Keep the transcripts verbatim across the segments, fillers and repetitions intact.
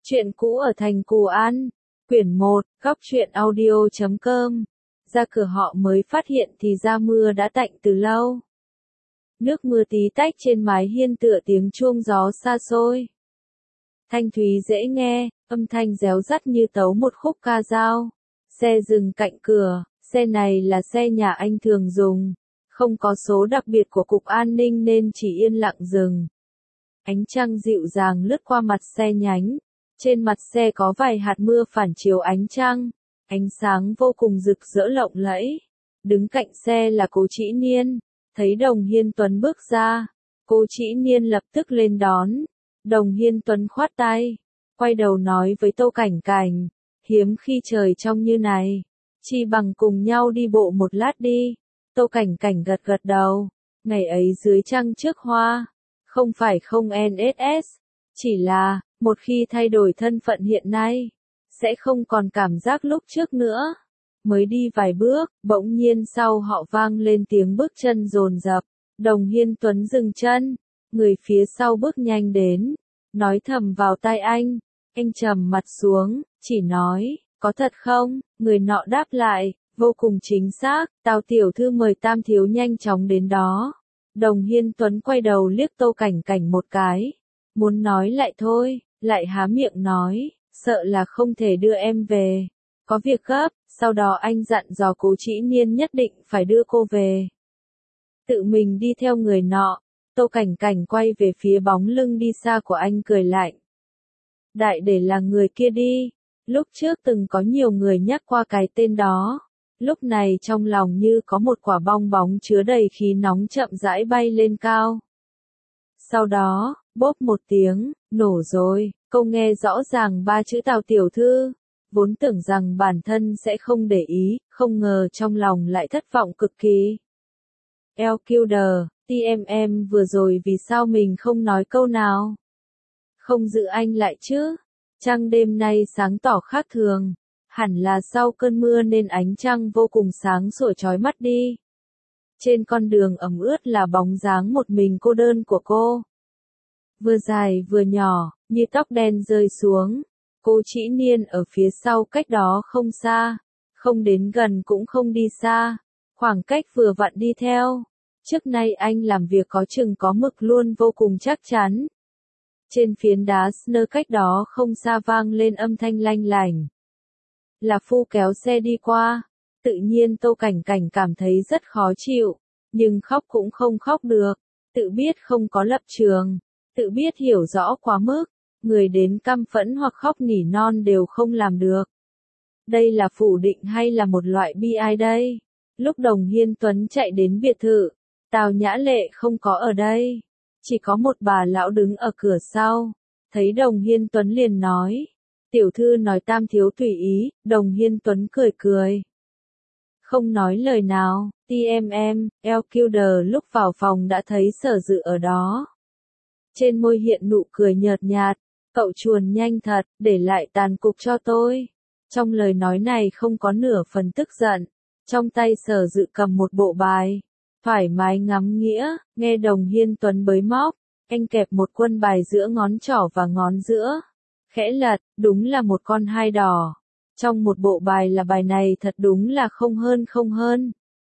Chuyện cũ ở thành Cù An, quyển một, góc truyện audio chấm com. Ra cửa họ mới phát hiện thì ra mưa đã tạnh từ lâu. Nước mưa tí tách trên mái hiên tựa tiếng chuông gió xa xôi. Thanh thúy dễ nghe, âm thanh réo rắt như tấu một khúc ca dao. Xe dừng cạnh cửa, xe này là xe nhà anh thường dùng. Không có số đặc biệt của cục an ninh nên chỉ yên lặng dừng. Ánh trăng dịu dàng lướt qua mặt xe nhánh. Trên mặt xe có vài hạt mưa phản chiếu ánh trăng, ánh sáng vô cùng rực rỡ lộng lẫy. Đứng cạnh xe là cô Trĩ Niên, thấy Đồng Hiên Tuấn bước ra, cô Trĩ Niên lập tức lên đón. Đồng Hiên Tuấn khoát tay, quay đầu nói với Tô Cảnh Cảnh, hiếm khi trời trong như này, chi bằng cùng nhau đi bộ một lát đi. Tô Cảnh Cảnh gật gật đầu, ngày ấy dưới trăng trước hoa, không phải không en ét ét, chỉ là, một khi thay đổi thân phận hiện nay, sẽ không còn cảm giác lúc trước nữa. Mới đi vài bước, bỗng nhiên sau họ vang lên tiếng bước chân dồn dập. Đồng Hiên Tuấn dừng chân, người phía sau bước nhanh đến, nói thầm vào tai anh. Anh trầm mặt xuống, chỉ nói, có thật không? Người nọ đáp lại, vô cùng chính xác, Tào tiểu thư mời Tam thiếu nhanh chóng đến đó. Đồng Hiên Tuấn quay đầu liếc Tô Cảnh Cảnh một cái, muốn nói lại thôi, lại há miệng nói, sợ là không thể đưa em về, có việc gấp. Sau đó anh dặn dò cô Trĩ Niên nhất định phải đưa cô về. Tự mình đi theo người nọ, Tô Cảnh Cảnh quay về phía bóng lưng đi xa của anh cười lạnh. Đại để là người kia đi, lúc trước từng có nhiều người nhắc qua cái tên đó, lúc này trong lòng như có một quả bong bóng chứa đầy khí nóng chậm rãi bay lên cao. Sau đó, bốp một tiếng, nổ rồi, câu nghe rõ ràng ba chữ Tào tiểu thư. Vốn tưởng rằng bản thân sẽ không để ý, không ngờ trong lòng lại thất vọng cực kỳ. Elkilder, tê em em vừa rồi vì sao mình không nói câu nào? Không giữ anh lại chứ? Trăng đêm nay sáng tỏ khác thường, hẳn là sau cơn mưa nên ánh trăng vô cùng sáng sủa chói mắt đi. Trên con đường ẩm ướt là bóng dáng một mình cô đơn của cô. Vừa dài vừa nhỏ, như tóc đen rơi xuống. Cô Trĩ Niên ở phía sau cách đó không xa, không đến gần cũng không đi xa, khoảng cách vừa vặn đi theo. Trước nay anh làm việc có chừng có mực luôn vô cùng chắc chắn. Trên phiến đá snow cách đó không xa vang lên âm thanh lanh lảnh. Là Phu kéo xe đi qua, tự nhiên Tô Cảnh Cảnh cảm thấy rất khó chịu, nhưng khóc cũng không khóc được, tự biết không có lập trường, tự biết hiểu rõ quá mức. Người đến căm phẫn hoặc khóc nỉ non đều không làm được. Đây là phủ định hay là một loại bi ai đây? Lúc Đồng Hiên Tuấn chạy đến biệt thự, Tào Nhã Lệ không có ở đây. Chỉ có một bà lão đứng ở cửa sau. Thấy Đồng Hiên Tuấn liền nói. Tiểu thư nói Tam thiếu tùy ý. Đồng Hiên Tuấn cười cười. Không nói lời nào. tê em em, Elkilder lúc vào phòng đã thấy Sở Dự ở đó. Trên môi hiện nụ cười nhợt nhạt. Cậu chuồn nhanh thật, để lại tàn cục cho tôi. Trong lời nói này không có nửa phần tức giận. Trong tay Sở Dự cầm một bộ bài. Thoải mái ngắm nghĩa, nghe Đồng Hiên Tuấn bới móc. Anh kẹp một quân bài giữa ngón trỏ và ngón giữa. Khẽ lật, đúng là một con hai đỏ. Trong một bộ bài là bài này thật đúng là không hơn không hơn.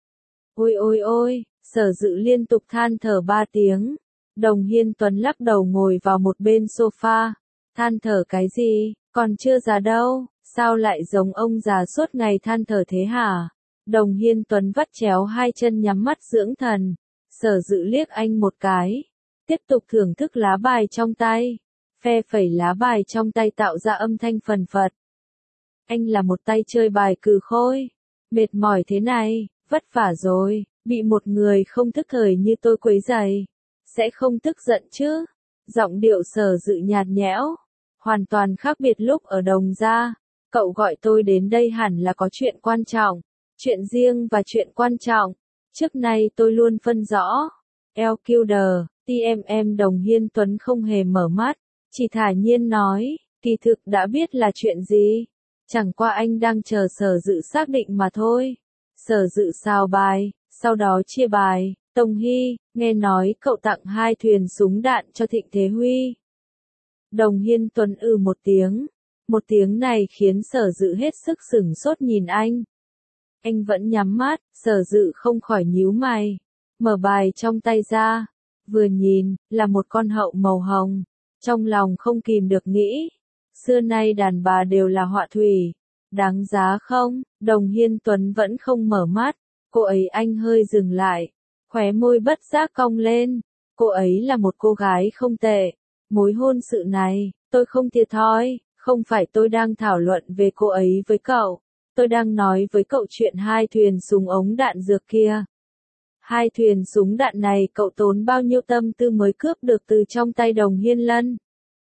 Ôi ôi ôi, Sở Dự liên tục than thở ba tiếng. Đồng Hiên Tuấn lắc đầu ngồi vào một bên sofa. Than thở cái gì, còn chưa già đâu, sao lại giống ông già suốt ngày than thở thế hả? Đồng Hiên Tuấn vắt chéo hai chân nhắm mắt dưỡng thần. Sở Dự liếc anh một cái, tiếp tục thưởng thức lá bài trong tay. Phe phẩy lá bài trong tay tạo ra âm thanh phần phật. Anh là một tay chơi bài cừ khôi. Mệt mỏi thế này, vất vả rồi, bị một người không thức thời như tôi quấy rầy. Sẽ không tức giận chứ? Giọng điệu Sở Dự nhạt nhẽo. Hoàn toàn khác biệt lúc ở Đồng gia. Cậu gọi tôi đến đây hẳn là có chuyện quan trọng. Chuyện riêng và chuyện quan trọng. Trước nay tôi luôn phân rõ. Elkilder, tê em em Đồng Hiên Tuấn không hề mở mắt. Chỉ thả nhiên nói, kỳ thực đã biết là chuyện gì. Chẳng qua anh đang chờ Sở Dự xác định mà thôi. Sở Dự xào bài, sau đó chia bài. Tông Hy, nghe nói cậu tặng hai thuyền súng đạn cho Thịnh Thế Huy. Đồng Hiên Tuấn ừ một tiếng. Một tiếng này khiến Sở Dự hết sức sửng sốt nhìn anh. Anh vẫn nhắm mắt, Sở Dự không khỏi nhíu mày. Mở bài trong tay ra. Vừa nhìn, là một con hậu màu hồng. Trong lòng không kìm được nghĩ. Xưa nay đàn bà đều là họa thủy. Đáng giá không? Đồng Hiên Tuấn vẫn không mở mắt. Cô ấy anh hơi dừng lại. Khóe môi bất giác cong lên. Cô ấy là một cô gái không tệ. Mối hôn sự này, tôi không thiệt thòi. Không phải tôi đang thảo luận về cô ấy với cậu. Tôi đang nói với cậu chuyện hai thuyền súng ống đạn dược kia. Hai thuyền súng đạn này cậu tốn bao nhiêu tâm tư mới cướp được từ trong tay Đồng Hiên Lân.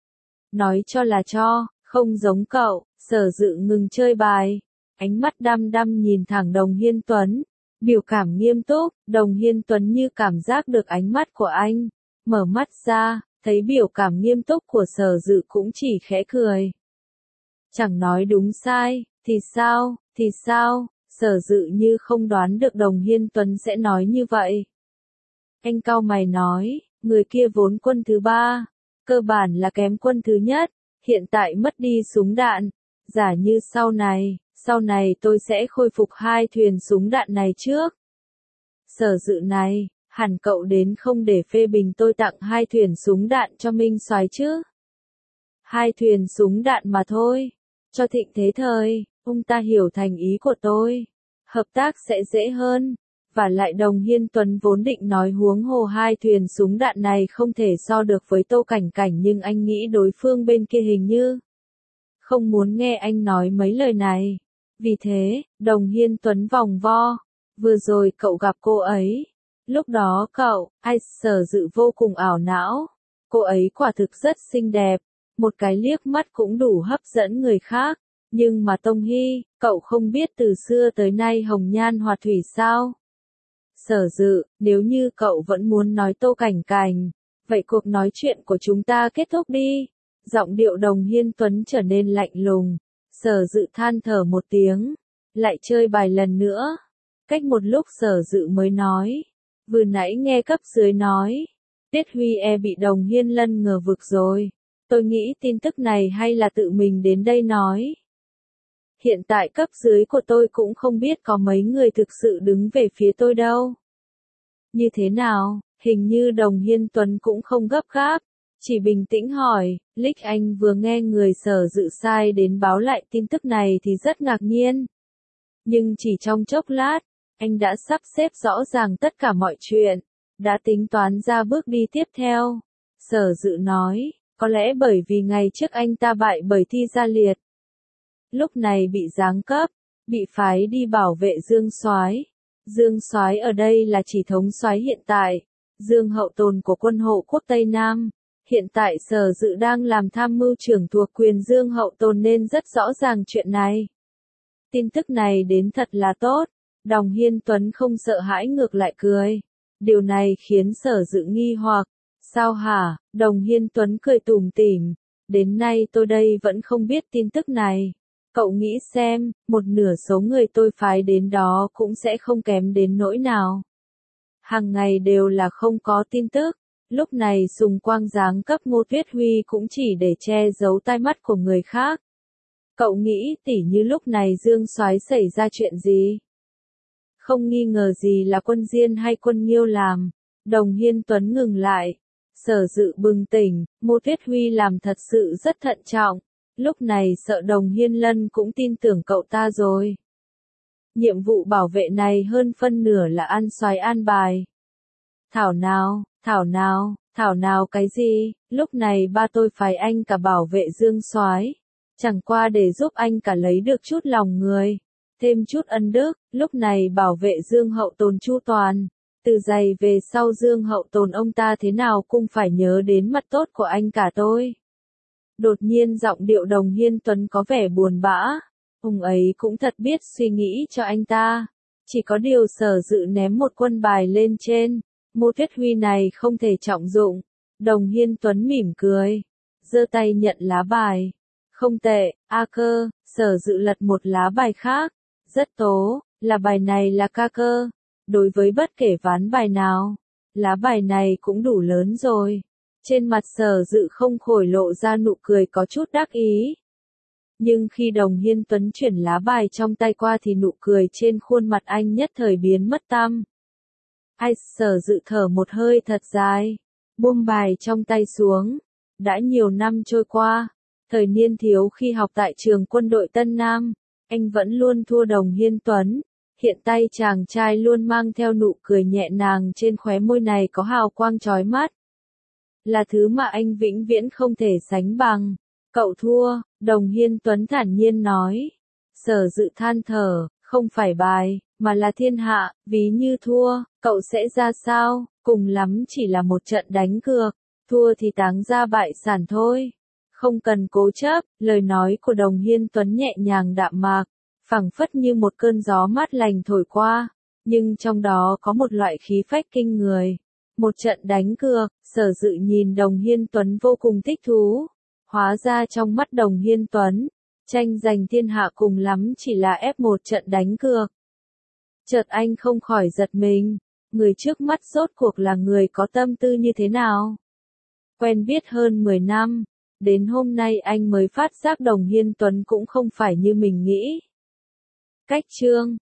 Nói cho là cho, không giống cậu. Sở Dự ngừng chơi bài. Ánh mắt đăm đăm nhìn thẳng Đồng Hiên Tuấn. Biểu cảm nghiêm túc. Đồng Hiên Tuấn như cảm giác được ánh mắt của anh. Mở mắt ra, thấy biểu cảm nghiêm túc của Sở Dự cũng chỉ khẽ cười. Chẳng nói đúng sai, thì sao, thì sao? Sở Dự như không đoán được Đồng Hiên Tuấn sẽ nói như vậy. Anh cau mày nói, người kia vốn quân thứ ba, cơ bản là kém quân thứ nhất, hiện tại mất đi súng đạn. Giả như sau này, sau này tôi sẽ khôi phục hai thuyền súng đạn này trước. Sở Dự này, hẳn cậu đến không để phê bình tôi tặng hai thuyền súng đạn cho Minh Soái chứ? Hai thuyền súng đạn mà thôi, cho thịnh thế thời, ông ta hiểu thành ý của tôi. Hợp tác sẽ dễ hơn. Và lại Đồng Hiên Tuấn vốn định nói huống hồ hai thuyền súng đạn này không thể so được với Tô Cảnh Cảnh, nhưng anh nghĩ đối phương bên kia hình như không muốn nghe anh nói mấy lời này. Vì thế, Đồng Hiên Tuấn vòng vo. Vừa rồi cậu gặp cô ấy. Lúc đó cậu, ai, Sở Dự vô cùng ảo não. Cô ấy quả thực rất xinh đẹp. Một cái liếc mắt cũng đủ hấp dẫn người khác. Nhưng mà Tông Hy, cậu không biết từ xưa tới nay hồng nhan họa thủy sao? Sở Dự, nếu như cậu vẫn muốn nói Tô Cảnh Cảnh, vậy cuộc nói chuyện của chúng ta kết thúc đi. Giọng điệu Đồng Hiên Tuấn trở nên lạnh lùng. Sở Dự than thở một tiếng, lại chơi bài lần nữa. Cách một lúc Sở Dự mới nói, vừa nãy nghe cấp dưới nói, Tiết Huy e bị Đồng Hiên Lân ngờ vực rồi. Tôi nghĩ tin tức này hay là tự mình đến đây nói. Hiện tại cấp dưới của tôi cũng không biết có mấy người thực sự đứng về phía tôi đâu. Như thế nào, hình như Đồng Hiên Tuấn cũng không gấp gáp, chỉ bình tĩnh hỏi. Lích Anh vừa nghe người Sở Dự sai đến báo lại tin tức này thì rất ngạc nhiên. Nhưng chỉ trong chốc lát, anh đã sắp xếp rõ ràng tất cả mọi chuyện, đã tính toán ra bước đi tiếp theo. Sở Dự nói, có lẽ bởi vì ngày trước anh ta bại bởi Thi Gia Liệt. Lúc này bị giáng cấp, bị phái đi bảo vệ Dương Soái. Dương Soái ở đây là chỉ thống soái hiện tại, Dương Hậu Tồn của quân hộ quốc Tây Nam. Hiện tại Sở Dự đang làm tham mưu trưởng thuộc quyền Dương Hậu Tồn nên rất rõ ràng chuyện này. Tin tức này đến thật là tốt. Đồng Hiên Tuấn không sợ hãi ngược lại cười. Điều này khiến Sở Dự nghi hoặc. Sao hả? Đồng Hiên Tuấn cười tủm tỉm. Đến nay tôi đây vẫn không biết tin tức này. Cậu nghĩ xem, một nửa số người tôi phái đến đó cũng sẽ không kém đến nỗi nào. Hàng ngày đều là không có tin tức. Lúc này Sùng Quang giáng cấp Ngô Tuyết Huy cũng chỉ để che giấu tai mắt của người khác. Cậu nghĩ tỉ như lúc này Dương Soái xảy ra chuyện gì? Không nghi ngờ gì là quân Diên hay quân Nghiêu làm. Đồng Hiên Tuấn ngừng lại. Sở Dự bừng tỉnh, Ngô Tuyết Huy làm thật sự rất thận trọng. Lúc này sợ Đồng Hiên Lân cũng tin tưởng cậu ta rồi. Nhiệm vụ bảo vệ này hơn phân nửa là An Soái an bài. Thảo nào, thảo nào, thảo nào cái gì? Lúc này ba tôi phái anh cả bảo vệ Dương Soái, chẳng qua để giúp anh cả lấy được chút lòng người, thêm chút ân đức. Lúc này bảo vệ Dương Hậu Tồn chu toàn, từ giày về sau Dương Hậu Tồn ông ta thế nào cũng phải nhớ đến mặt tốt của anh cả tôi. Đột nhiên giọng điệu Đồng Hiên Tuấn có vẻ buồn bã. Ông ấy cũng thật biết suy nghĩ cho anh ta. Chỉ có điều Sở Dự ném một quân bài lên trên. Ngô Tuyết Huy này không thể trọng dụng. Đồng Hiên Tuấn mỉm cười, giơ tay nhận lá bài. Không tệ, A Cơ. Sở Dự lật một lá bài khác. Rất tố, là bài này là ca cơ. Đối với bất kể ván bài nào, lá bài này cũng đủ lớn rồi. Trên mặt Sở Dự không khỏi lộ ra nụ cười có chút đắc ý. Nhưng khi Đồng Hiên Tuấn chuyển lá bài trong tay qua thì nụ cười trên khuôn mặt anh nhất thời biến mất tăm. Ai, Sở Dự thở một hơi thật dài, buông bài trong tay xuống. Đã nhiều năm trôi qua, thời niên thiếu khi học tại trường quân đội Tân Nam, anh vẫn luôn thua Đồng Hiên Tuấn. Hiện tay chàng trai luôn mang theo nụ cười nhẹ nhàng trên khóe môi này có hào quang chói mắt. Là thứ mà anh vĩnh viễn không thể sánh bằng. Cậu thua, Đồng Hiên Tuấn thản nhiên nói. Sở Dự than thở, không phải bài, mà là thiên hạ, ví như thua, cậu sẽ ra sao, cùng lắm chỉ là một trận đánh cược, thua thì táng ra bại sản thôi. Không cần cố chấp, lời nói của Đồng Hiên Tuấn nhẹ nhàng đạm mạc, phảng phất như một cơn gió mát lành thổi qua, nhưng trong đó có một loại khí phách kinh người. Một trận đánh cược, Sở Dự nhìn Đồng Hiên Tuấn vô cùng thích thú. Hóa ra trong mắt Đồng Hiên Tuấn, tranh giành thiên hạ cùng lắm chỉ là ép một trận đánh cược. Chợt anh không khỏi giật mình, người trước mắt rốt cuộc là người có tâm tư như thế nào? Quen biết hơn mười năm, đến hôm nay anh mới phát giác Đồng Hiên Tuấn cũng không phải như mình nghĩ. Cách chương